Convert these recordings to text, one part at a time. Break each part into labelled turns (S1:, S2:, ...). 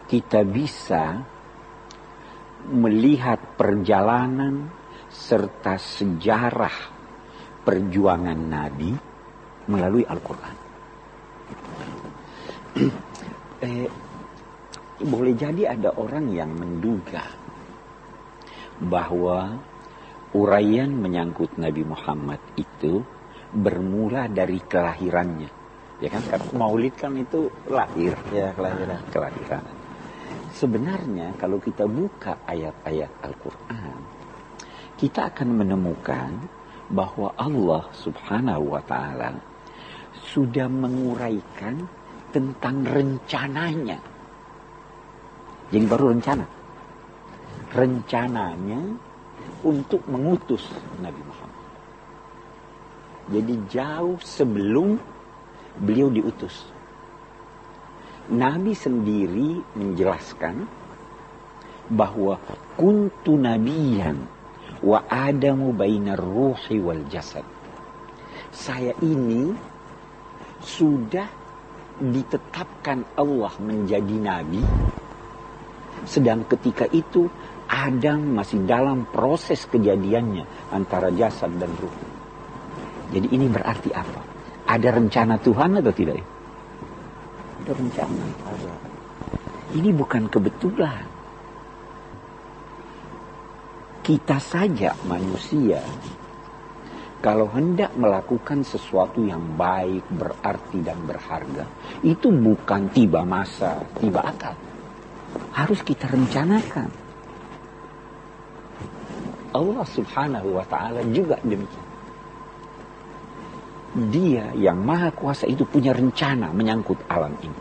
S1: kita bisa melihat perjalanan serta sejarah perjuangan Nabi melalui Al-Quran. Boleh jadi ada orang yang menduga bahwa uraian menyangkut Nabi Muhammad itu bermula dari kelahirannya. Ya kan, Maulid kan itu lahir.
S2: Ya, kelahiran.
S1: Sebenarnya kalau kita buka ayat-ayat Al-Quran, kita akan menemukan bahwa Allah Subhanahu wa Ta'ala sudah menguraikan tentang rencananya. Jadi baru rencana. Rencananya untuk mengutus Nabi Muhammad. Jadi jauh sebelum beliau diutus. Nabi sendiri menjelaskan bahwa kuntu nabiyan wa adamu bainar ruhi wal jasad. Saya ini sudah ditetapkan Allah menjadi nabi, sedang ketika itu Adam masih dalam proses kejadiannya antara jasad dan ruh. Jadi ini berarti apa? Ada rencana Tuhan atau tidak? Ada rencana.
S2: Ada.
S1: Ini bukan kebetulan. Kita saja manusia, kalau hendak melakukan sesuatu yang baik, berarti dan berharga, itu bukan tiba masa, tiba akal. Harus kita rencanakan. Allah Subhanahu wa Ta'ala juga demikian. Dia yang maha kuasa itu punya rencana menyangkut alam ini.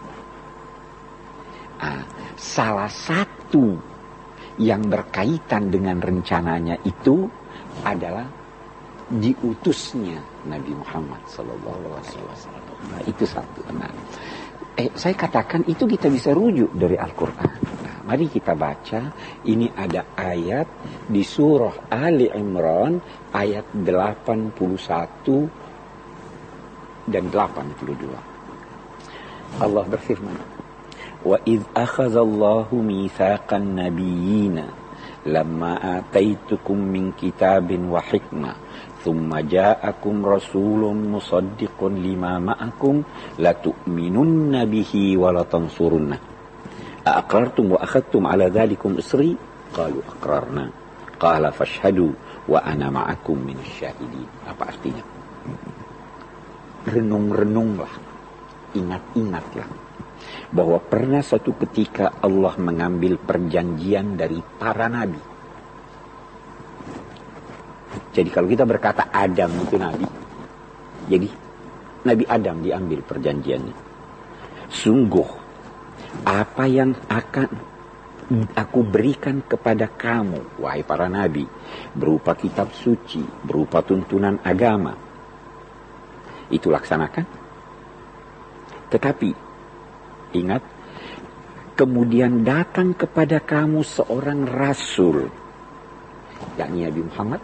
S1: Salah satu yang berkaitan dengan rencananya itu adalah diutusnya Nabi Muhammad SAW. Nah, itu satu. Nah, saya katakan itu kita bisa rujuk dari Al-Quran. Nah, mari kita baca. Ini ada ayat di surah Ali Imran ayat 81 dan 82. Allah berfirman, "Wa idh akhadhallahu mitsaqan nabiyyina lamma ataitukum min kitabin wa hikmah thumma ja'akum rasulun musaddiqun lima ma'akum latu'minunna bihi wa latansurunna aqrartum wa akhadtum ala dhalikum isri qalu aqrarna qala fashhadu wa ana ma'akum minasyahidin." Apa artinya? Renung-renunglah, ingat-ingatlah bahwa pernah suatu ketika Allah mengambil perjanjian dari para nabi. Jadi kalau kita berkata Adam itu nabi, jadi Nabi Adam diambil perjanjiannya. Sungguh apa yang akan aku berikan kepada kamu, wahai para nabi, berupa kitab suci, berupa tuntunan agama, itu laksanakan. Tetapi ingat, kemudian datang kepada kamu seorang rasul, yakni Nabi Muhammad,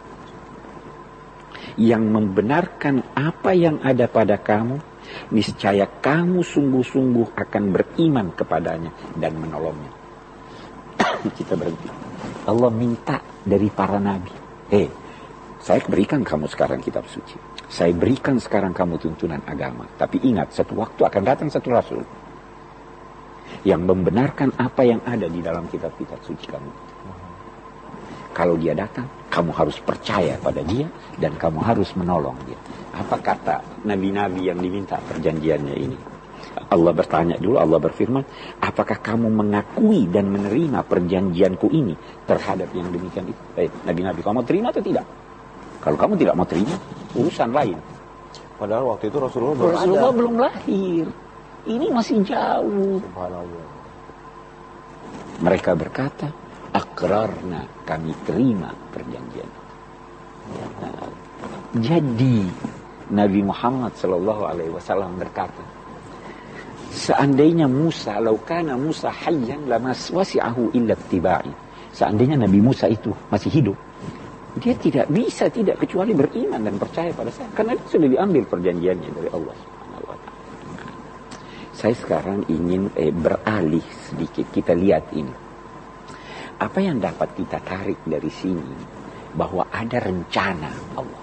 S1: yang membenarkan apa yang ada pada kamu, niscaya kamu sungguh-sungguh akan beriman kepadanya dan menolongnya. Kita berhenti. Allah minta dari para nabi, saya berikan kamu sekarang kitab suci, saya berikan sekarang kamu tuntunan agama. Tapi ingat, satu waktu akan datang satu rasul yang membenarkan apa yang ada di dalam kitab-kitab suci kamu. Kalau dia datang, kamu harus percaya pada dia dan kamu harus menolong dia. Apa kata nabi-nabi yang diminta perjanjiannya ini? Allah bertanya dulu, Allah berfirman, apakah kamu mengakui dan menerima perjanjianku ini terhadap yang demikian itu? Nabi-nabi, kamu terima atau tidak? Kalau kamu tidak mau terima, urusan lain.
S2: Padahal waktu itu Rasulullah
S1: belum lahir. Ini masih jauh.
S2: Subhanallah.
S1: Mereka berkata, akrarna, kami terima perjanjian. Nah, jadi Nabi Muhammad SAW berkata, seandainya Musa, laukana Musa hayyan lamas wasi'ahu illa ittiba'i. Seandainya Nabi Musa itu masih hidup, dia tidak bisa tidak kecuali beriman dan percaya pada saya, karena dia sudah diambil perjanjiannya dari Allah Subhanahu wa Ta'ala. Saya sekarang ingin beralih sedikit, kita lihat ini. Apa yang dapat kita tarik dari sini? Bahwa ada rencana Allah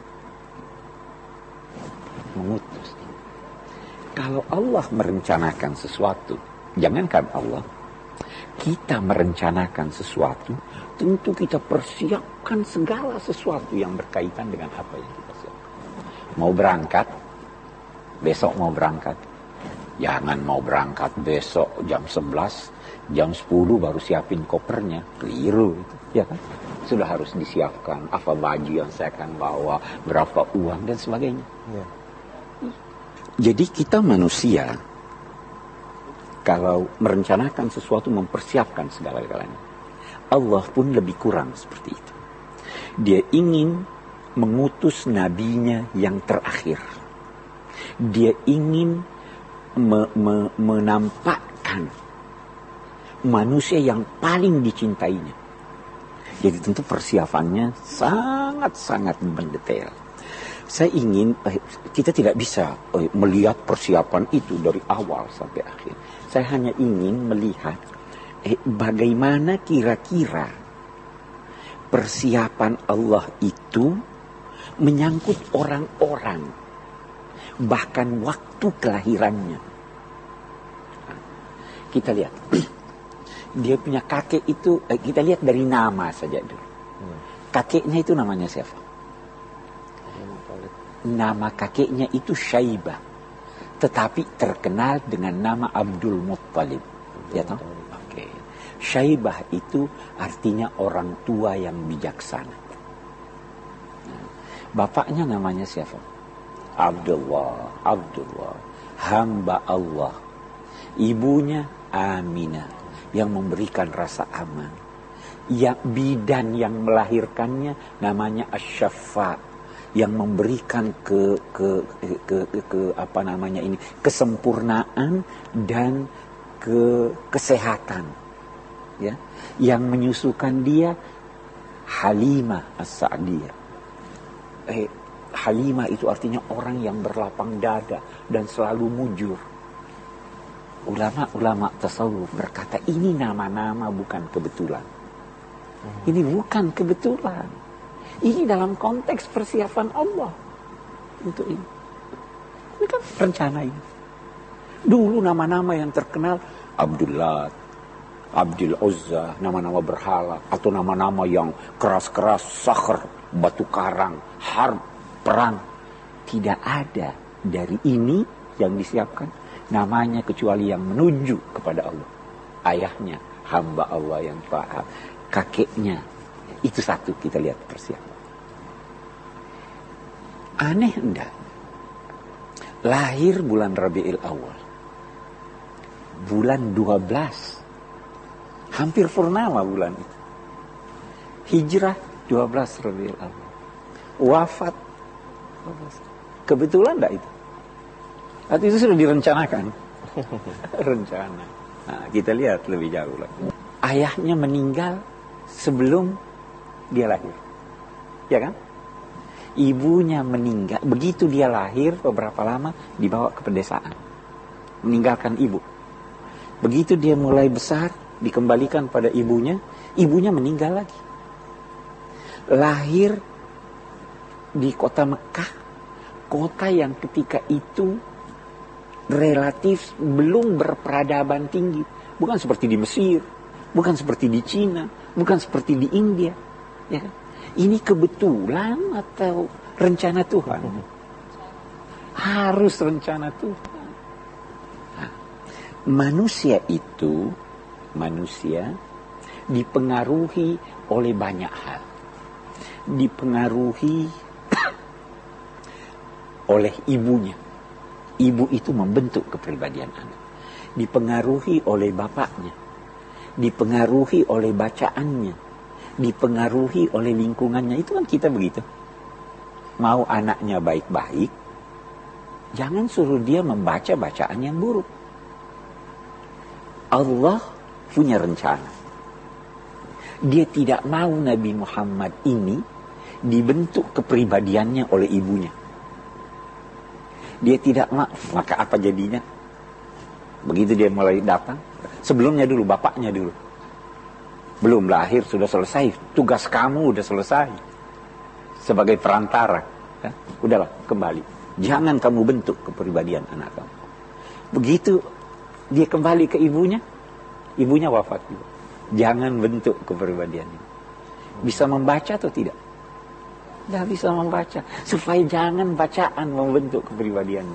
S1: mengutus. Kalau Allah merencanakan sesuatu, jangankan Allah, kita merencanakan sesuatu, tentu kita persiapkan segala sesuatu yang berkaitan dengan apa yang kita siapkan. Mau berangkat, besok mau berangkat. Jangan mau berangkat besok jam 11, jam 10 baru siapin kopernya. Keliru itu, ya kan? Sudah harus disiapkan apa baju yang saya akan bawa, berapa uang dan sebagainya. Ya. Jadi kita manusia, kalau merencanakan sesuatu mempersiapkan segala-galanya. Allah pun lebih kurang seperti itu. Dia ingin mengutus nabinya yang terakhir. Dia ingin menampakkan manusia yang paling dicintainya. Jadi tentu persiapannya sangat-sangat mendetail. Saya ingin, kita tidak bisa melihat persiapan itu dari awal sampai akhir. Saya hanya ingin melihat bagaimana kira-kira persiapan Allah itu menyangkut orang-orang, bahkan waktu kelahirannya. Kita lihat, dia punya kakek itu, kita lihat dari nama saja dulu. Kakeknya itu namanya siapa? Nama kakeknya itu Syaibah, tetapi terkenal dengan nama Abdul Muttalib. Ya tahu? Oke. Syaibah itu artinya orang tua yang bijaksana. Bapaknya namanya siapa? Abdullah, hamba Allah. Ibunya Aminah, yang memberikan rasa aman. Yang bidan yang melahirkannya namanya Asy-Syaffa, yang memberikan kesempurnaan dan kesehatan, ya. Yang menyusukan dia Halimah As-Sa'diyah. Halimah itu artinya orang yang berlapang dada dan selalu mujur. Ulama-ulama tasawuf berkata ini nama-nama bukan kebetulan. Ini bukan kebetulan. Ini dalam konteks persiapan Allah untuk ini. Ini kan rencana ini. Dulu nama-nama yang terkenal Abdullah, Abdul Uzza, nama-nama berhala, atau nama-nama yang keras-keras, Sakhr, batu karang, harb, perang. Tidak ada dari ini yang disiapkan namanya kecuali yang menuju kepada Allah. Ayahnya hamba Allah yang taat, kakeknya itu satu, kita lihat persiapan. Aneh enggak? Lahir bulan Rabiul Awal. Bulan 12. Hampir purnama bulan itu. Hijrah 12 Rabiul Awal. Wafat 12. Kebetulan enggak itu? Atau itu sudah direncanakan? Rencana. Nah, kita lihat lebih jauh lagi. Ayahnya meninggal sebelum dia lahir. Ya kan? Ibunya meninggal, begitu dia lahir beberapa lama dibawa ke pedesaan, meninggalkan ibu. Begitu dia mulai besar, dikembalikan pada ibunya, ibunya meninggal lagi. Lahir di kota Mekah, kota yang ketika itu relatif belum berperadaban tinggi, bukan seperti di Mesir, bukan seperti di Cina, bukan seperti di India, ya kan? Ini kebetulan atau rencana Tuhan? Harus rencana Tuhan. Nah, manusia dipengaruhi oleh banyak hal. Dipengaruhi oleh ibunya. Ibu itu membentuk kepribadian anak. Dipengaruhi oleh bapaknya. Dipengaruhi oleh bacaannya. Dipengaruhi oleh lingkungannya. Itu kan kita begitu. Mau anaknya baik-baik, jangan suruh dia membaca bacaan yang buruk. Allah punya rencana. Dia tidak mau Nabi Muhammad ini dibentuk kepribadiannya oleh ibunya. Dia tidak mau. Maka apa jadinya? Begitu dia mulai datang, sebelumnya dulu, bapaknya dulu. Belum lahir, sudah selesai. Tugas kamu udah selesai. Sebagai perantara. Ya, udahlah, kembali. Jangan kamu bentuk kepribadian anak kamu. Begitu dia kembali ke ibunya, ibunya wafat juga. Jangan bentuk kepribadiannya. Bisa membaca atau tidak? Tidak bisa membaca. Supaya jangan bacaan membentuk kepribadiannya.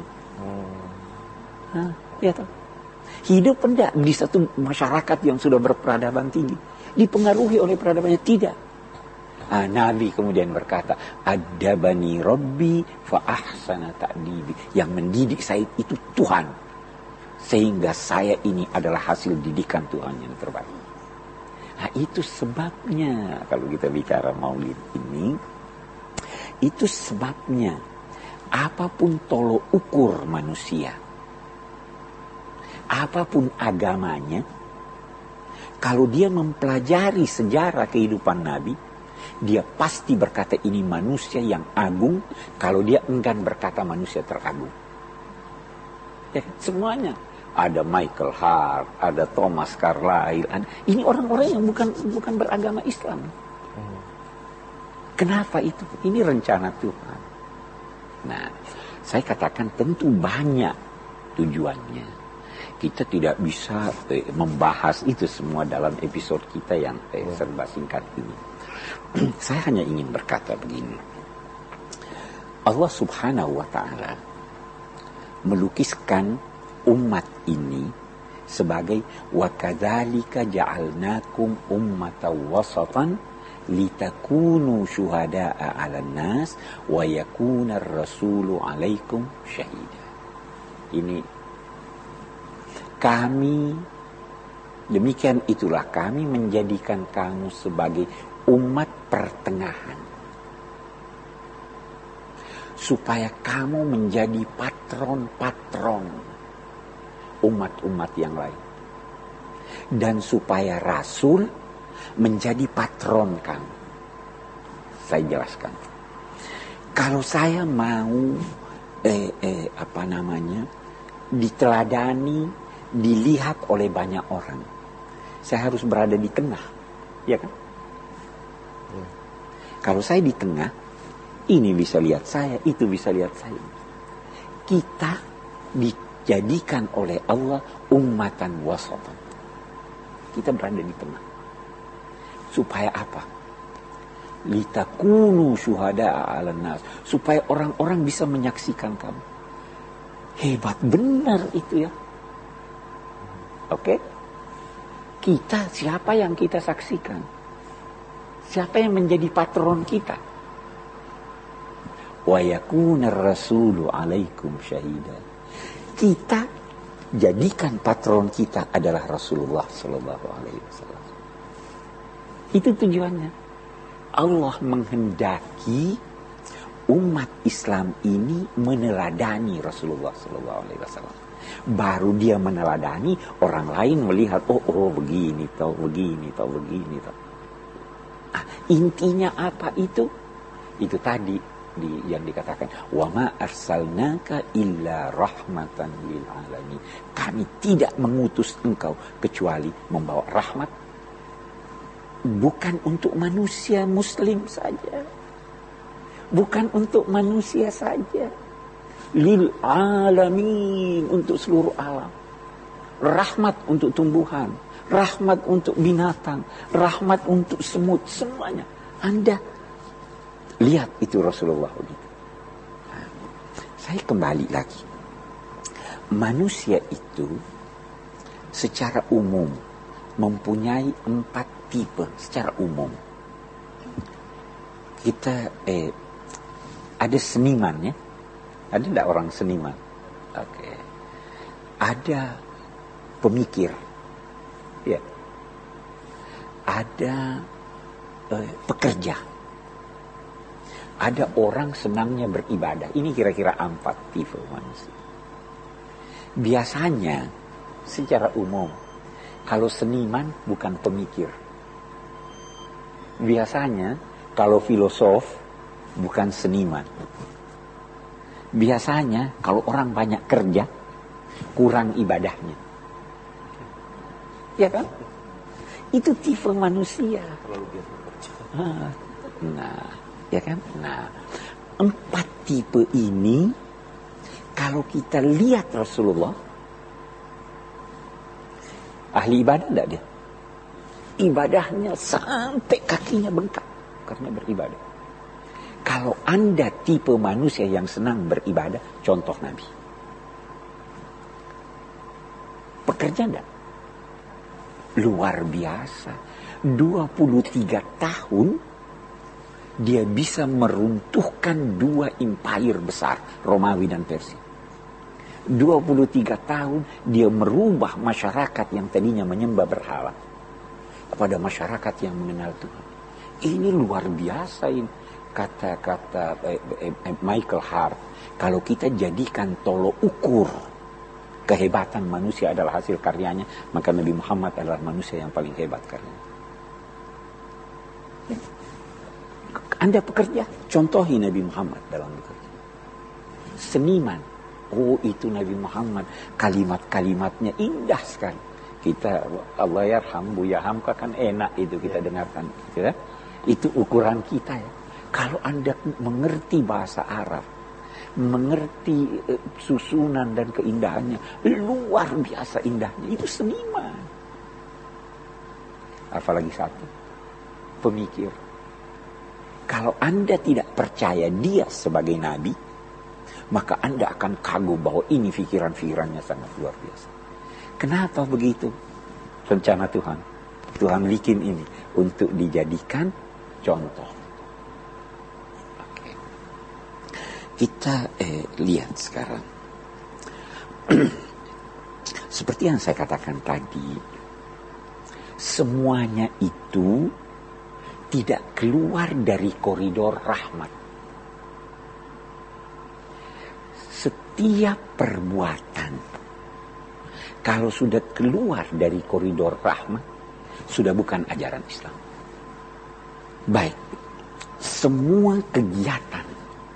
S1: Ya toh. Hidup enggak di satu masyarakat yang sudah berperadaban tinggi. Dipengaruhi oleh peradabannya, tidak. Nabi kemudian berkata, adabani Rabbi fa ahsana ta'dibi. Yang mendidik saya itu Tuhan. Sehingga saya ini adalah hasil didikan Tuhan yang terbaik. Nah, itu sebabnya kalau kita bicara maulid ini, itu sebabnya apapun tolok ukur manusia, apapun agamanya, kalau dia mempelajari sejarah kehidupan Nabi, dia pasti berkata ini manusia yang agung, kalau dia enggan berkata manusia teragung. Ya, semuanya. Ada Michael Hart, ada Thomas Carlyle, ini orang-orang yang bukan beragama Islam. Kenapa itu? Ini rencana Tuhan. Nah, saya katakan tentu banyak tujuannya. Kita tidak bisa membahas itu semua dalam episode kita yang serba singkat ini. Saya hanya ingin berkata begini. Allah Subhanahu wa ta'ala melukiskan umat ini sebagai wa kadzalika ja'alnakum ummatan wasatan litakunu syuhada'a 'alan nas wa yakuna ar-rasulu 'alaikum syahida. Ini kami, demikian itulah kami menjadikan kamu sebagai umat pertengahan, supaya kamu menjadi patron-patron umat-umat yang lain, dan supaya Rasul menjadi patron kamu. Saya jelaskan. Kalau saya mau diteladani, dilihat oleh banyak orang, saya harus berada di tengah, ya kan? Kalau saya di tengah, ini bisa lihat saya, itu bisa lihat saya. Kita dijadikan oleh Allah ummatan wasatan. Kita berada di tengah. Supaya apa? Litakunu syuhada'a 'alan nas. Supaya orang-orang bisa menyaksikan kamu. Hebat benar itu ya. Oke? Kita, siapa yang kita saksikan? Siapa yang menjadi patron kita? Wa yakuna ar-rasulu 'alaikum syahida. Kita jadikan patron kita adalah Rasulullah sallallahu alaihi wasallam. Itu tujuannya. Allah menghendaki umat Islam ini meneladani Rasulullah sallallahu alaihi wasallam. Baru dia meneladani, orang lain melihat, oh begini tau, begini tau, begini tau. Intinya apa itu? Itu tadi yang dikatakan, wa ma arsalnaka illa rahmatan lil alamin. Kami tidak mengutus engkau kecuali membawa rahmat, bukan untuk manusia muslim saja, bukan untuk manusia saja, lil alamin, untuk seluruh alam. Rahmat untuk tumbuhan, rahmat untuk binatang, rahmat untuk semut, semuanya. Anda lihat itu Rasulullah begitu. Saya kembali lagi. Manusia itu secara umum mempunyai 4 tipe secara umum. Kita ada seniman ya. Ada tidak orang seniman? Oke. Ada pemikir. Ya. Ada pekerja. Ada orang senangnya beribadah. Ini kira-kira 4 tipe manusia. Biasanya, secara umum, kalau seniman bukan pemikir. Biasanya, kalau filosof bukan seniman. Biasanya, kalau orang banyak kerja, kurang ibadahnya. Ya kan? Itu tipe manusia.
S2: Terlalu biasa bekerja.
S1: Nah, ya kan? Nah, 4 tipe ini kalau kita lihat Rasulullah, ahli ibadah enggak dia? Ibadahnya sampai kakinya bengkak karena beribadah. Kalau Anda tipe manusia yang senang beribadah, contoh Nabi. Pekerja enggak? Luar biasa. 23 tahun dia bisa meruntuhkan 2 empire besar, Romawi dan Persia. 23 tahun dia merubah masyarakat yang tadinya menyembah berhala kepada masyarakat yang mengenal Tuhan. Ini luar biasa ini. Kata-kata Michael Hart, kalau kita jadikan tolok ukur kehebatan manusia adalah hasil karyanya, maka Nabi Muhammad adalah manusia yang paling hebat karyanya. Anda pekerja, contohi Nabi Muhammad dalam bekerja. Seniman, oh itu Nabi Muhammad, kalimat-kalimatnya indah sekali. Kita, Allah yarham, Buya Hamka kan enak itu kita dengarkan. Gitu ya? Itu ukuran kita ya. Kalau Anda mengerti bahasa Arab, mengerti susunan dan keindahannya, luar biasa indahnya. Itu seniman. Apalagi satu, pemikir. Kalau Anda tidak percaya dia sebagai nabi, maka Anda akan kagum bahwa ini pikiran-pikirannya sangat luar biasa. Kenapa begitu? Rencana Tuhan. Tuhan bikin ini untuk dijadikan contoh. Oke. Kita lihat sekarang. Seperti yang saya katakan tadi, semuanya itu tidak keluar dari koridor rahmat. Setiap perbuatan, kalau sudah keluar dari koridor rahmat, sudah bukan ajaran Islam. Baik, semua kegiatan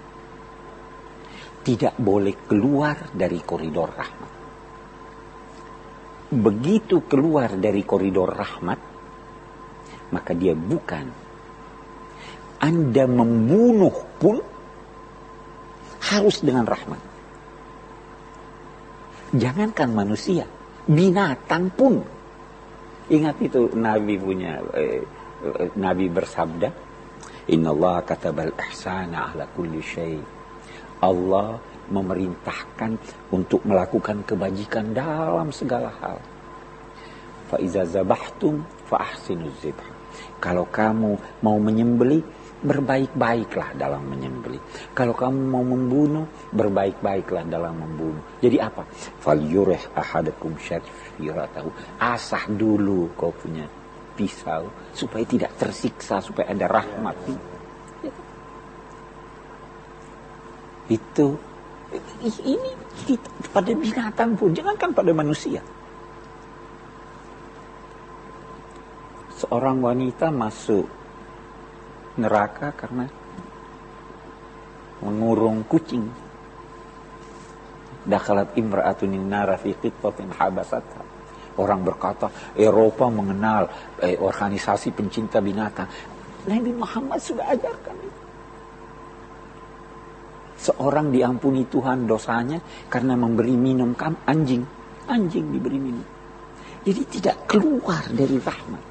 S1: tidak boleh keluar dari koridor rahmat. Begitu keluar dari koridor rahmat, maka dia bukan. Anda membunuh pun harus dengan rahmat. Jangankan manusia, binatang pun. Ingat itu Nabi punya, Nabi bersabda, Innallaha katabal ihsana ala kulli syai. Allah memerintahkan untuk melakukan kebajikan dalam segala hal. Fa iza zabahtum fa ahsinuz zibh. Kalau kamu mau menyembelih, berbaik-baiklah dalam menyembelih. Kalau kamu mau membunuh, berbaik-baiklah dalam membunuh. Jadi apa? Falyurih ahadakum syarifiratahu. Asah dulu kau punya pisau supaya tidak tersiksa, supaya ada rahmat. Itu ini pada binatang pun, jangankan pada manusia. Seorang wanita masuk neraka karena mengurung kucing. Dakhalat imra'atun nara fi qittatin habasatha. Orang berkata, Eropa mengenal organisasi pencinta binatang. Nabi Muhammad sudah ajarkan itu. Seorang diampuni Tuhan dosanya karena memberi minum anjing. Anjing diberi minum. Jadi tidak keluar dari rahmat.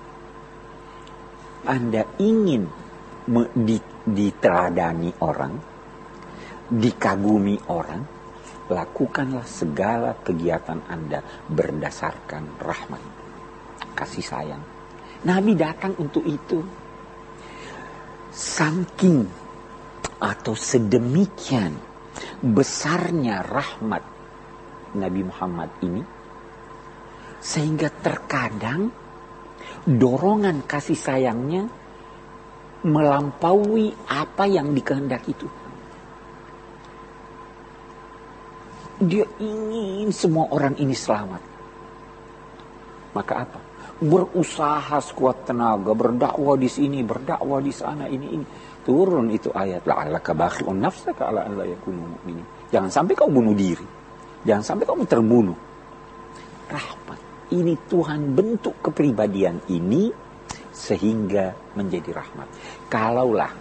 S1: Anda ingin diteladani orang, dikagumi orang, lakukanlah segala kegiatan Anda berdasarkan rahmat, kasih sayang. Nabi datang untuk itu. Saking atau sedemikian besarnya rahmat Nabi Muhammad ini, sehingga terkadang dorongan kasih sayangnya melampaui apa yang dikehendaki Tuhan. Dia ingin semua orang ini selamat. Maka apa? Berusaha sekuat tenaga, berdakwah di sini, berdakwah di sana, ini. Turun itu ayat, la'allaka bakhi'un nafsaka ala an la yakunu mu'minin. Jangan sampai kau bunuh diri. Jangan sampai kamu terbunuh. Rahmat. ini Tuhan bentuk kepribadian ini sehingga menjadi rahmat. Kalaulah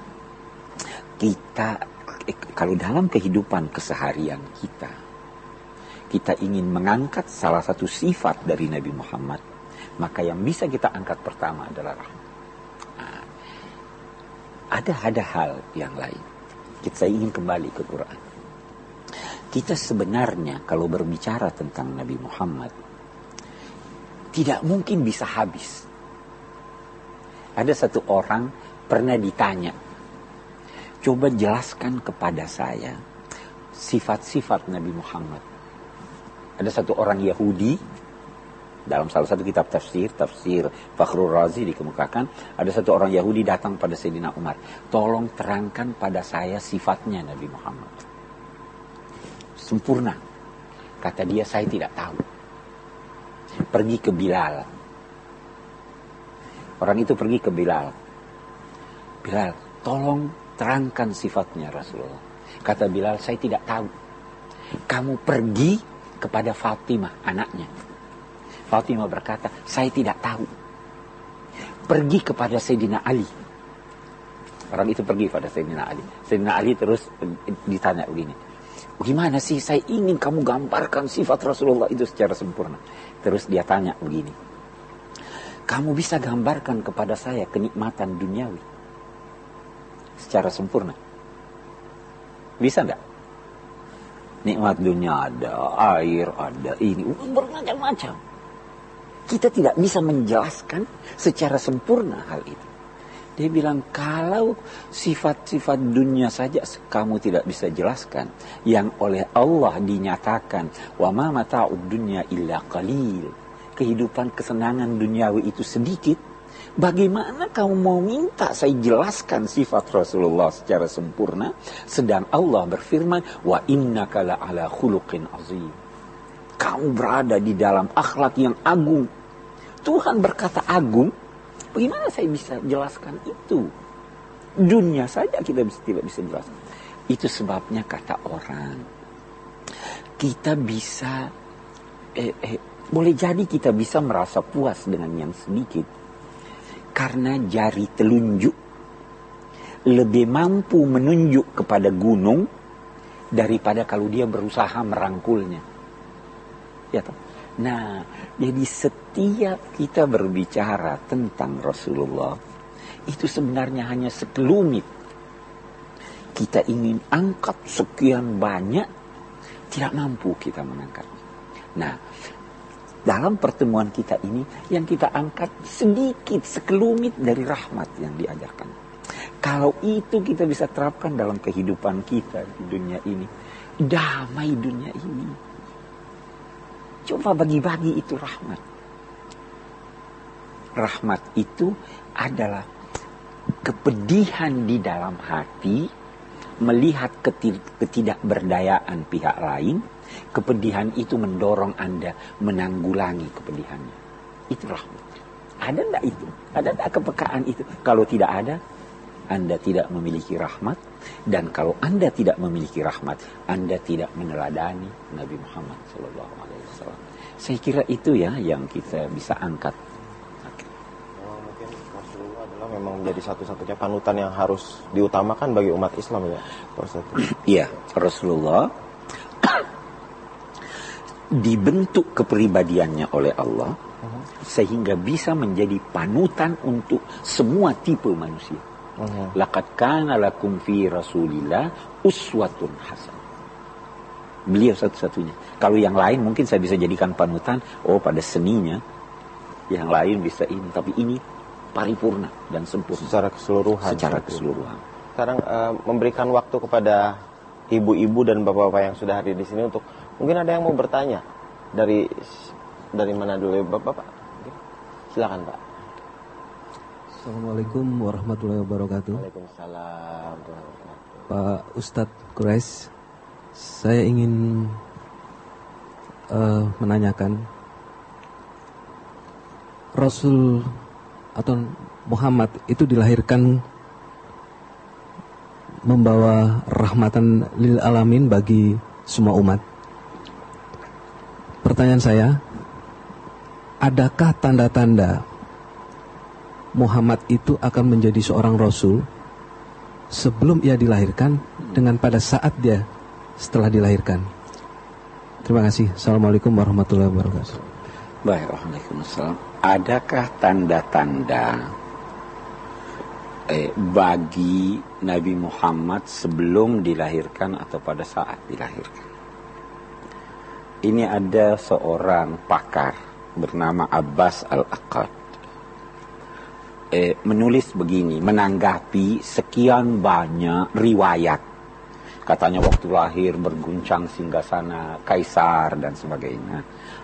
S1: kalau dalam kehidupan keseharian kita ingin mengangkat salah satu sifat dari Nabi Muhammad, maka yang bisa kita angkat pertama adalah rahmat. Nah, ada hal yang lain. Saya ingin kembali ke Quran. Kita sebenarnya kalau berbicara tentang Nabi Muhammad, tidak mungkin bisa habis. Ada satu orang pernah ditanya, coba jelaskan kepada saya sifat-sifat Nabi Muhammad. Ada satu orang Yahudi, dalam salah satu kitab tafsir Fakhrul Razi dikemukakan, ada satu orang Yahudi datang pada Sayyidina Umar, tolong terangkan pada saya sifatnya Nabi Muhammad. Sempurna. Kata dia, saya tidak tahu. Pergi ke Bilal. Orang itu pergi ke Bilal. Bilal, tolong terangkan sifatnya Rasulullah. Kata Bilal, saya tidak tahu. Kamu pergi kepada Fatimah, anaknya. Fatimah berkata, saya tidak tahu. Pergi kepada Sayyidina Ali. Orang itu pergi pada Sayyidina Ali. Sayyidina Ali terus ditanya begini, gimana sih, saya ingin kamu gambarkan sifat Rasulullah itu secara sempurna. Terus dia tanya begini, kamu bisa gambarkan kepada saya kenikmatan duniawi secara sempurna? Bisa enggak? Nikmat dunia ada, air ada, ini bermacam-macam. Kita tidak bisa menjelaskan secara sempurna hal itu. Dia bilang, kalau sifat-sifat dunia saja kamu tidak bisa jelaskan, yang oleh Allah dinyatakan, wa ma mata'ud dunya illa qalil. Kehidupan kesenangan duniawi itu sedikit. Bagaimana kamu mau minta saya jelaskan sifat Rasulullah secara sempurna, sedang Allah berfirman, wa innaka la'ala khuluqin azim. Kamu berada di dalam akhlak yang agung. Tuhan berkata agung. Bagaimana saya bisa jelaskan itu? Dunia saja kita tidak bisa jelaskan. Itu sebabnya kata orang, kita bisa, boleh jadi kita bisa merasa puas dengan yang sedikit, karena jari telunjuk lebih mampu menunjuk kepada gunung daripada kalau dia berusaha merangkulnya. Ya toh? Nah, jadi setiap kita berbicara tentang Rasulullah, itu sebenarnya hanya sekelumit. Kita ingin angkat sekian banyak, tidak mampu kita mengangkatnya. Nah, dalam pertemuan kita ini, yang kita angkat sedikit, sekelumit dari rahmat yang diajarkan. Kalau itu kita bisa terapkan dalam kehidupan kita di dunia ini, damai dunia ini. Coba bagi-bagi itu rahmat. Rahmat itu adalah kepedihan di dalam hati, melihat ketidakberdayaan pihak lain. Kepedihan itu mendorong Anda menanggulangi kepedihannya. Itu rahmat. Ada enggak itu? Ada enggak kepekaan itu? Kalau tidak ada, Anda tidak memiliki rahmat. Dan kalau Anda tidak memiliki rahmat, Anda tidak meneladani Nabi Muhammad SAW. Saya kira itu ya yang kita bisa angkat.
S2: Mungkin Rasulullah adalah memang menjadi satu-satunya panutan yang harus diutamakan bagi umat Islam ya, Ustaz.
S1: Iya, Rasulullah dibentuk kepribadiannya oleh Allah sehingga bisa menjadi panutan untuk semua tipe manusia. Laqad kana lakum fi Rasulillah uswatun hasanah. Beliau satu-satunya. Kalau yang lain mungkin saya bisa jadikan panutan, pada seninya. Yang lain bisa ini, tapi ini paripurna dan sempurna.
S2: Secara keseluruhan. Sekarang memberikan waktu kepada ibu-ibu dan bapak-bapak yang sudah hadir di sini untuk mungkin ada yang mau bertanya dari mana dulu, Bapak? Silakan, Pak.
S3: Assalamualaikum warahmatullahi wabarakatuh.
S2: Waalaikumsalam.
S3: Pak Ustadz Quraisy, saya ingin menanyakan, Rasul atau Muhammad itu dilahirkan membawa rahmatan lil alamin bagi semua umat. Pertanyaan saya, adakah tanda-tanda Muhammad itu akan menjadi seorang Rasul sebelum ia dilahirkan dengan pada saat dia setelah dilahirkan? Terima kasih. Assalamualaikum warahmatullahi wabarakatuh.
S1: Baik, waalaikumsalam. Adakah tanda-tanda bagi Nabi Muhammad sebelum dilahirkan atau pada saat dilahirkan? Ini ada seorang pakar bernama Abbas Al-Aqad menulis begini, menanggapi sekian banyak riwayat. Katanya waktu lahir berguncang singgasana kaisar dan sebagainya.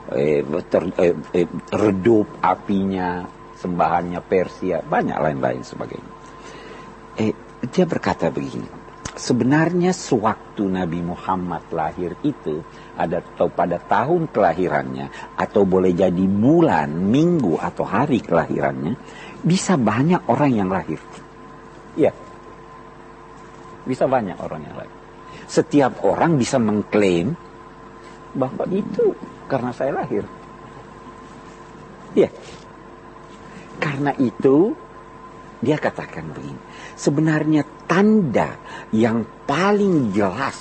S1: Redup apinya, sembahannya Persia, banyak lain-lain sebagainya. Dia berkata begini, sebenarnya sewaktu Nabi Muhammad lahir itu atau pada tahun kelahirannya, atau boleh jadi bulan, minggu atau hari kelahirannya, bisa banyak orang yang lahir. Ya, bisa banyak orang yang lahir. Setiap orang bisa mengklaim bahwa itu karena saya lahir. Ya, karena itu dia katakan begini, sebenarnya tanda yang paling jelas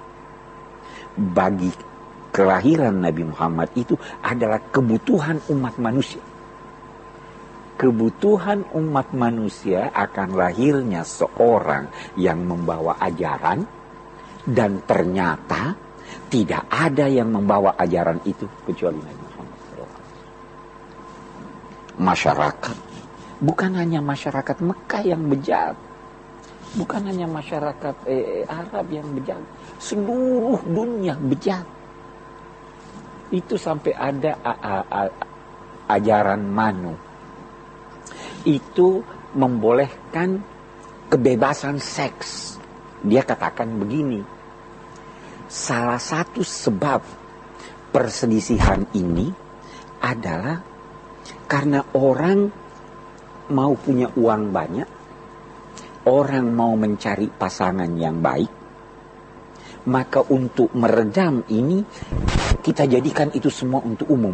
S1: bagi kelahiran Nabi Muhammad itu adalah kebutuhan umat manusia. Kebutuhan umat manusia akan lahirnya seorang yang membawa ajaran, dan ternyata tidak ada yang membawa ajaran itu kecuali Nabi Muhammad SAW. Masyarakat, bukan hanya masyarakat Mekah yang bejat, bukan hanya masyarakat Arab yang bejat, seluruh dunia bejat. Itu sampai ada ajaran Manu. Itu membolehkan kebebasan seks. Dia katakan begini, salah satu sebab perselisihan ini adalah karena orang mau punya uang banyak, orang mau mencari pasangan yang baik, maka untuk meredam ini kita jadikan itu semua untuk umum.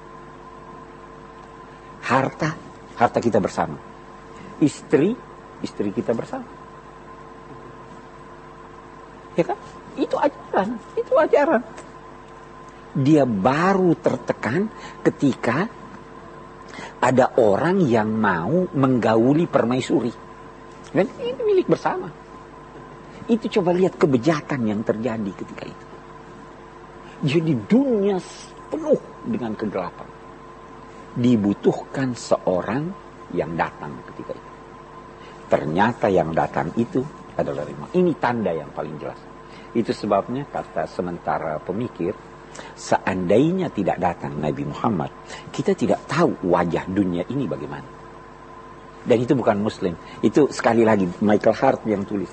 S1: Harta kita bersama. Istri kita bersama. Ya kan? Itu ajaran. Dia baru tertekan ketika ada orang yang mau menggauli permaisuri. Dan ini milik bersama. Itu coba lihat kebejatan yang terjadi ketika itu. Jadi dunia penuh dengan kegelapan. Dibutuhkan seorang yang datang ketika itu. Ternyata yang datang itu adalah rimah. Ini tanda yang paling jelas. Itu sebabnya kata sementara pemikir, seandainya tidak datang Nabi Muhammad, kita tidak tahu wajah dunia ini bagaimana. Dan itu bukan Muslim. Itu sekali lagi Michael Hart yang tulis.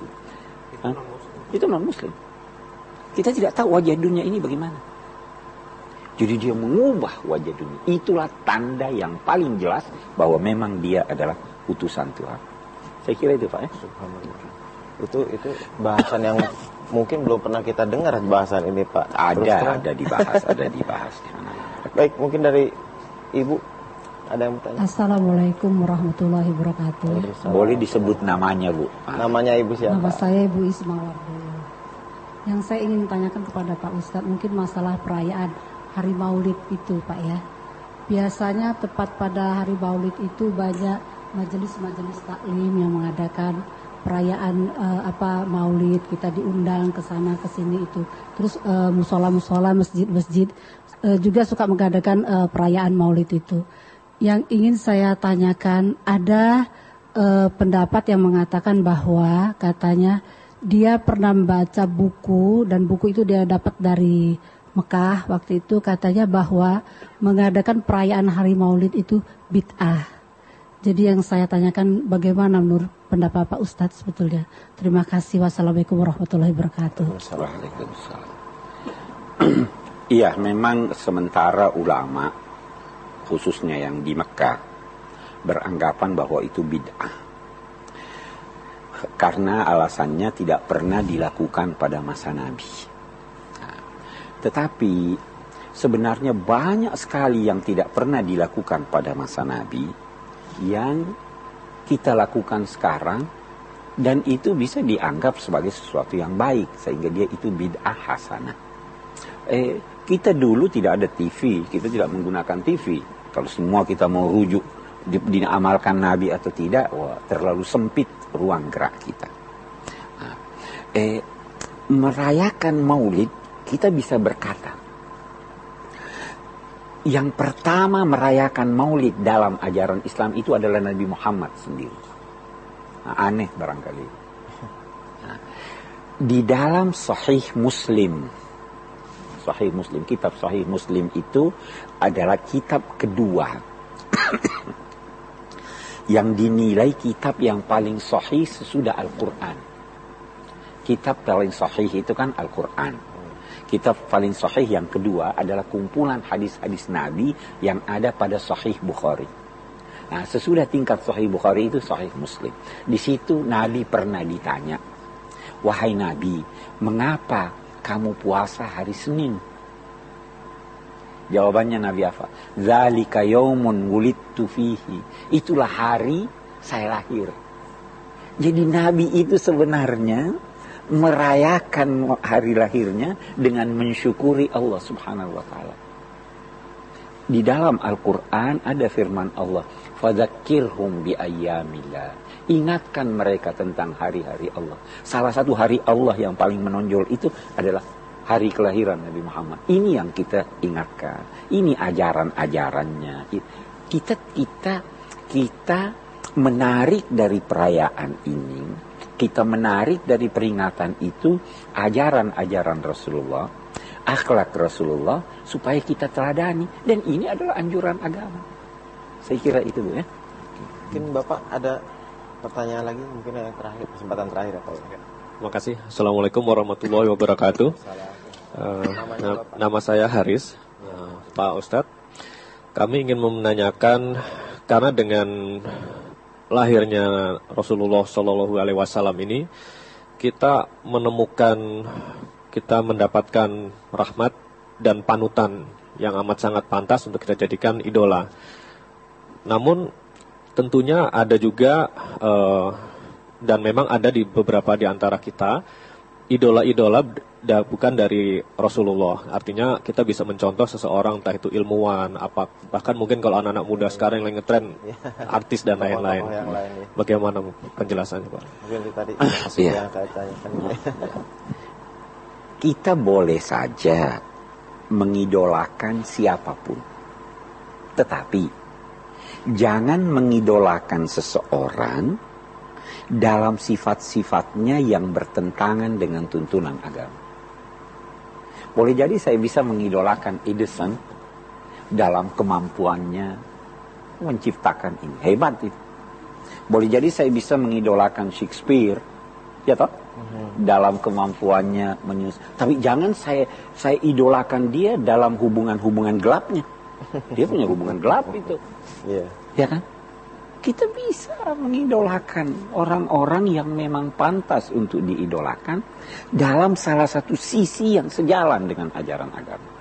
S1: Itu non-Muslim. Kita tidak tahu wajah dunia ini bagaimana. Jadi dia mengubah wajah dunia. Itulah tanda yang paling jelas bahwa memang dia adalah utusan Tuhan. Saya kira itu Pak ya.
S2: Itu bahasan yang mungkin belum pernah kita dengar bahasan ini Pak.
S1: Ada dibahas.
S2: Baik, mungkin dari Ibu ada yang bertanya.
S4: Assalamualaikum warahmatullahi wabarakatuh.
S1: Boleh disebut namanya Bu.
S2: Namanya Ibu siapa?
S4: Nama saya Ibu Isma Wardoyo. Yang saya ingin tanyakan kepada Pak Ustadz mungkin masalah perayaan Hari Maulid itu Pak ya. Biasanya tepat pada Hari Maulid itu banyak majelis-majelis taklim yang mengadakan perayaan Maulid, kita diundang ke sana ke sini itu. Terus musola-musola, masjid-masjid juga suka mengadakan perayaan Maulid itu. Yang ingin saya tanyakan, ada pendapat yang mengatakan bahwa katanya dia pernah membaca buku dan buku itu dia dapat dari Mekah waktu itu, katanya bahwa mengadakan perayaan Hari Maulid itu bid'ah. Jadi yang saya tanyakan bagaimana menurut pendapat Pak Ustadz sebetulnya. Terima kasih. Wassalamualaikum warahmatullahi wabarakatuh.
S1: Waalaikumsalam. Iya, memang sementara ulama khususnya yang di Mekah beranggapan bahwa itu bid'ah. Karena alasannya tidak pernah dilakukan pada masa Nabi. Nah, tetapi sebenarnya banyak sekali yang tidak pernah dilakukan pada masa Nabi yang kita lakukan sekarang, dan itu bisa dianggap sebagai sesuatu yang baik sehingga dia itu bid'ah hasanah. Kita dulu tidak ada TV, kita tidak menggunakan TV. Kalau semua kita mau rujuk diamalkan Nabi atau tidak, wah, terlalu sempit ruang gerak kita. Nah, merayakan Maulid, kita bisa berkata, yang pertama merayakan Maulid dalam ajaran Islam itu adalah Nabi Muhammad sendiri. Nah, aneh barangkali. Nah, di dalam Sahih Muslim, kitab Sahih Muslim itu adalah kitab kedua yang dinilai kitab yang paling sahih sesudah Al-Quran. Kitab paling sahih itu kan Al-Quran. Kitab paling sahih yang kedua adalah kumpulan hadis-hadis Nabi yang ada pada Sahih Bukhari. Nah, sesudah tingkat Sahih Bukhari itu Sahih Muslim. Di situ Nabi pernah ditanya, "Wahai Nabi, mengapa kamu puasa hari Senin?" Jawabannya Nabi apa? "Dzalika yaumun wulidtu fihi." Itulah hari saya lahir. Jadi Nabi itu sebenarnya merayakan hari lahirnya dengan mensyukuri Allah Subhanahu wa taala. Di dalam Al-Qur'an ada firman Allah, "Fadzakirhum bi ayyamillah." Ingatkan mereka tentang hari-hari Allah. Salah satu hari Allah yang paling menonjol itu adalah hari kelahiran Nabi Muhammad. Ini yang kita ingatkan. Ini ajaran-ajarannya. Kita menarik dari perayaan ini, kita menarik dari peringatan itu ajaran-ajaran Rasulullah, akhlak Rasulullah, supaya kita teladani. Dan ini adalah anjuran agama. Saya kira itu, Bu, ya.
S2: Mungkin Bapak ada pertanyaan lagi, mungkin yang terakhir, kesempatan terakhir ya Pak.
S5: Terima kasih. Assalamualaikum warahmatullahi wabarakatuh. Nama saya Haris, Pak Ustadz. Kami ingin menanyakan, karena dengan lahirnya Rasulullah Shallallahu Alaihi Wasallam ini, kita mendapatkan rahmat dan panutan yang amat sangat pantas untuk kita jadikan idola. Namun tentunya ada juga dan memang ada di beberapa di antara kita idola-idola bukan dari Rasulullah. Artinya kita bisa mencontoh seseorang, entah itu ilmuwan, bahkan mungkin kalau anak-anak muda sekarang yang lagi ngetren artis dan lain-lain. Bagaimana penjelasannya, Pak?
S2: Mungkin itu tadi yang saya tanyakan.
S1: Kita boleh saja mengidolakan siapapun, tetapi jangan mengidolakan seseorang dalam sifat-sifatnya yang bertentangan dengan tuntunan agama. Boleh jadi saya bisa mengidolakan Edison dalam kemampuannya menciptakan ini. Hebat itu. Boleh jadi saya bisa mengidolakan Shakespeare, ya toh? Dalam kemampuannya Tapi jangan saya idolakan dia dalam hubungan-hubungan gelapnya. Dia punya hubungan gelap itu. Ya kan? Kita bisa mengidolakan orang-orang yang memang pantas untuk diidolakan dalam salah satu sisi yang sejalan dengan ajaran agama.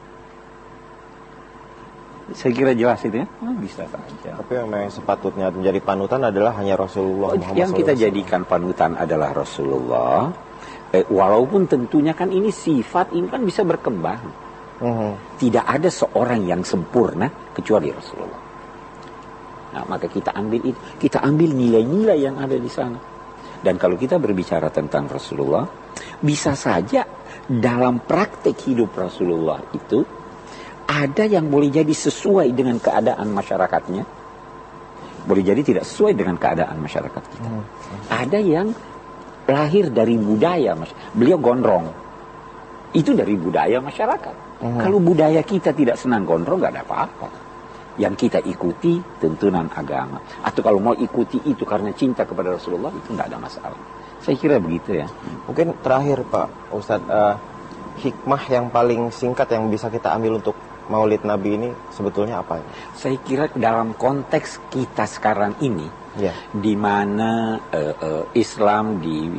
S1: Saya kira jelas itu, ya? Bisa saja.
S2: Tapi yang sepatutnya menjadi panutan adalah hanya Rasulullah Muhammad
S1: yang kita jadikan panutan adalah Rasulullah. Walaupun tentunya kan ini sifat, ini kan bisa berkembang. Tidak ada seorang yang sempurna kecuali Rasulullah. Nah, maka kita ambil itu, kita ambil nilai-nilai yang ada di sana. Dan kalau kita berbicara tentang Rasulullah, bisa saja dalam praktek hidup Rasulullah itu ada yang boleh jadi sesuai dengan keadaan masyarakatnya, boleh jadi tidak sesuai dengan keadaan masyarakat kita. Ada yang lahir dari budaya, beliau gondrong, itu dari budaya masyarakat. Kalau budaya kita tidak senang gondrong, nggak ada apa-apa. Yang kita ikuti tuntunan agama. Atau kalau mau ikuti itu karena cinta kepada Rasulullah, itu tidak ada masalah. Saya kira begitu, ya.
S2: Mungkin terakhir Pak Ustadz, hikmah yang paling singkat yang bisa kita ambil untuk Maulid Nabi ini sebetulnya apa?
S1: Saya kira dalam konteks kita sekarang ini, di mana Islam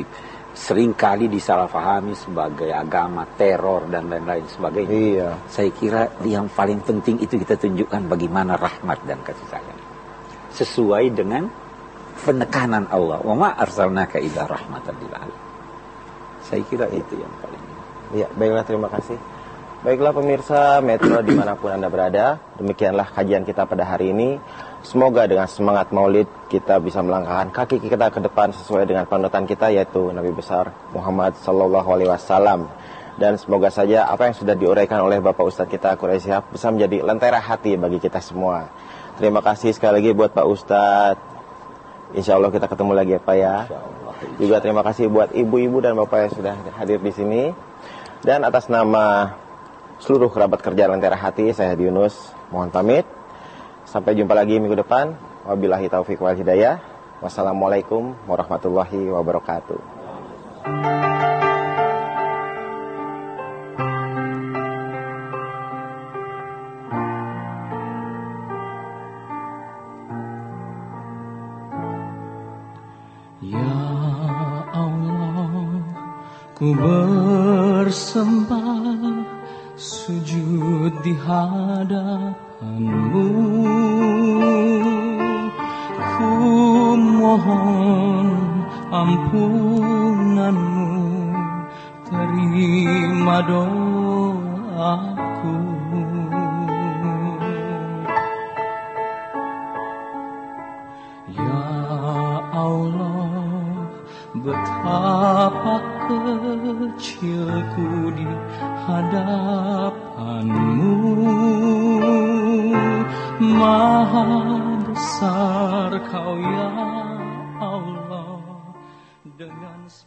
S1: seringkali disalahpahami sebagai agama teror dan lain-lain sebagainya.
S2: Iya.
S1: Saya kira yang paling penting itu kita tunjukkan bagaimana rahmat dan kasih sayang sesuai dengan penekanan Allah. Wa ma arsalnaka illa rahmatan lil alamin. Saya kira itu yang paling.
S2: Ya, baiklah, terima kasih. Baiklah pemirsa Metro dimanapun Anda berada, demikianlah kajian kita pada hari ini. Semoga dengan semangat maulid kita bisa melangkahkan kaki kita ke depan sesuai dengan panutan kita, yaitu Nabi besar Muhammad SAW. Dan semoga saja apa yang sudah diuraikan oleh Bapak Ustadz kita Quraish Shihab bisa menjadi lentera hati bagi kita semua. Terima kasih sekali lagi buat Pak Ustadz. Insya Allah kita ketemu lagi ya Pak ya. Juga terima kasih buat ibu-ibu dan bapak yang sudah hadir di sini. Dan atas nama seluruh kerabat kerja Lentera Hati, saya Hadi Yunus mohon pamit. Sampai jumpa lagi minggu depan. Wabillahi taufiq wal hidayah. Wassalamualaikum warahmatullahi wabarakatuh.
S6: Ya Allah, ku bersembah sujud di hadapan-Mu, ku mohon ampunan-Mu, terima doaku. Ya Allah, betapa kecilku di hadapan-Mu, maha besar Kau ya Allah dengan